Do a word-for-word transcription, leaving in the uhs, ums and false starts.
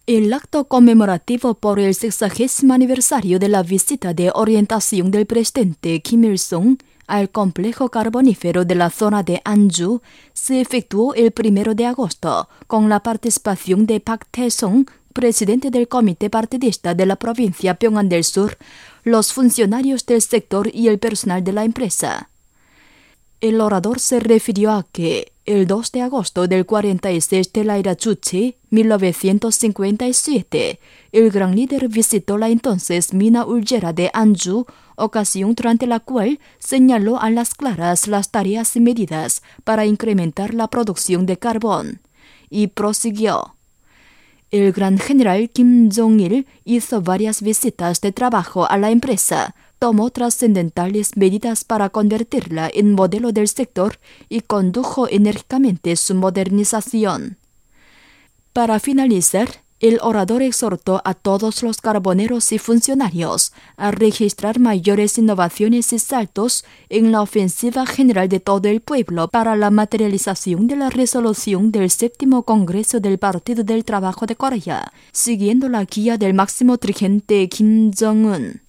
El acto conmemorativo por el sexagésimo aniversario de la visita de orientación del presidente Kim Il-sung al complejo carbonífero de la zona de Anju se efectuó el primero de agosto con la participación de Park Tae-sung, presidente del comité partidista de la provincia Pyongan del Sur, los funcionarios del sector y el personal de la empresa. El orador se refirió a que el dos de agosto del cuarenta y seis de la era Juche, mil novecientos cincuenta y siete, el gran líder visitó la entonces mina hullera de Anju, ocasión durante la cual señaló a las claras las tareas y medidas para incrementar la producción de carbón. Y prosiguió. El gran general Kim Jong-il hizo varias visitas de trabajo a la empresa, tomó trascendentales medidas para convertirla en modelo del sector y condujo enérgicamente su modernización. Para finalizar, el orador exhortó a todos los carboneros y funcionarios a registrar mayores innovaciones y saltos en la ofensiva general de todo el pueblo para la materialización de la resolución del séptimo Congreso del Partido del Trabajo de Corea, siguiendo la guía del máximo dirigente Kim Jong-un.